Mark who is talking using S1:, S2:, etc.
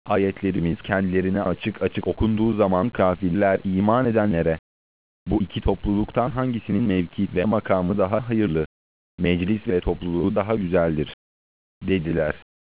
S1: Ayetlerimiz kendilerine açık açık okunduğu zaman kafirler iman edenlere, bu iki topluluktan hangisinin mevki ve makamı daha hayırlı, meclis ve topluluğu daha güzeldir, dediler.